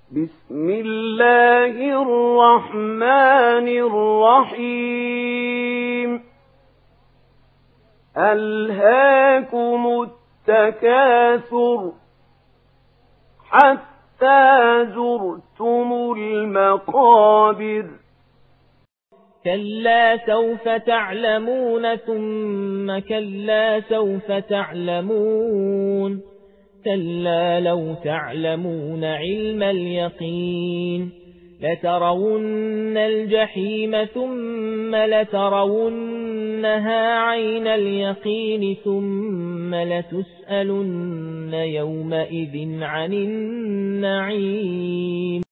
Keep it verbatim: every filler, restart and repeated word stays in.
بسم الله الرحمن الرحيم ألهاكم التكاثر حتى زرتم المقابر كلا سوف تعلمون ثم كلا سوف تعلمون كلا لو تعلمون علم اليقين لترون الجحيم ثم لترونها عين اليقين ثم لتسألن يومئذ عن النعيم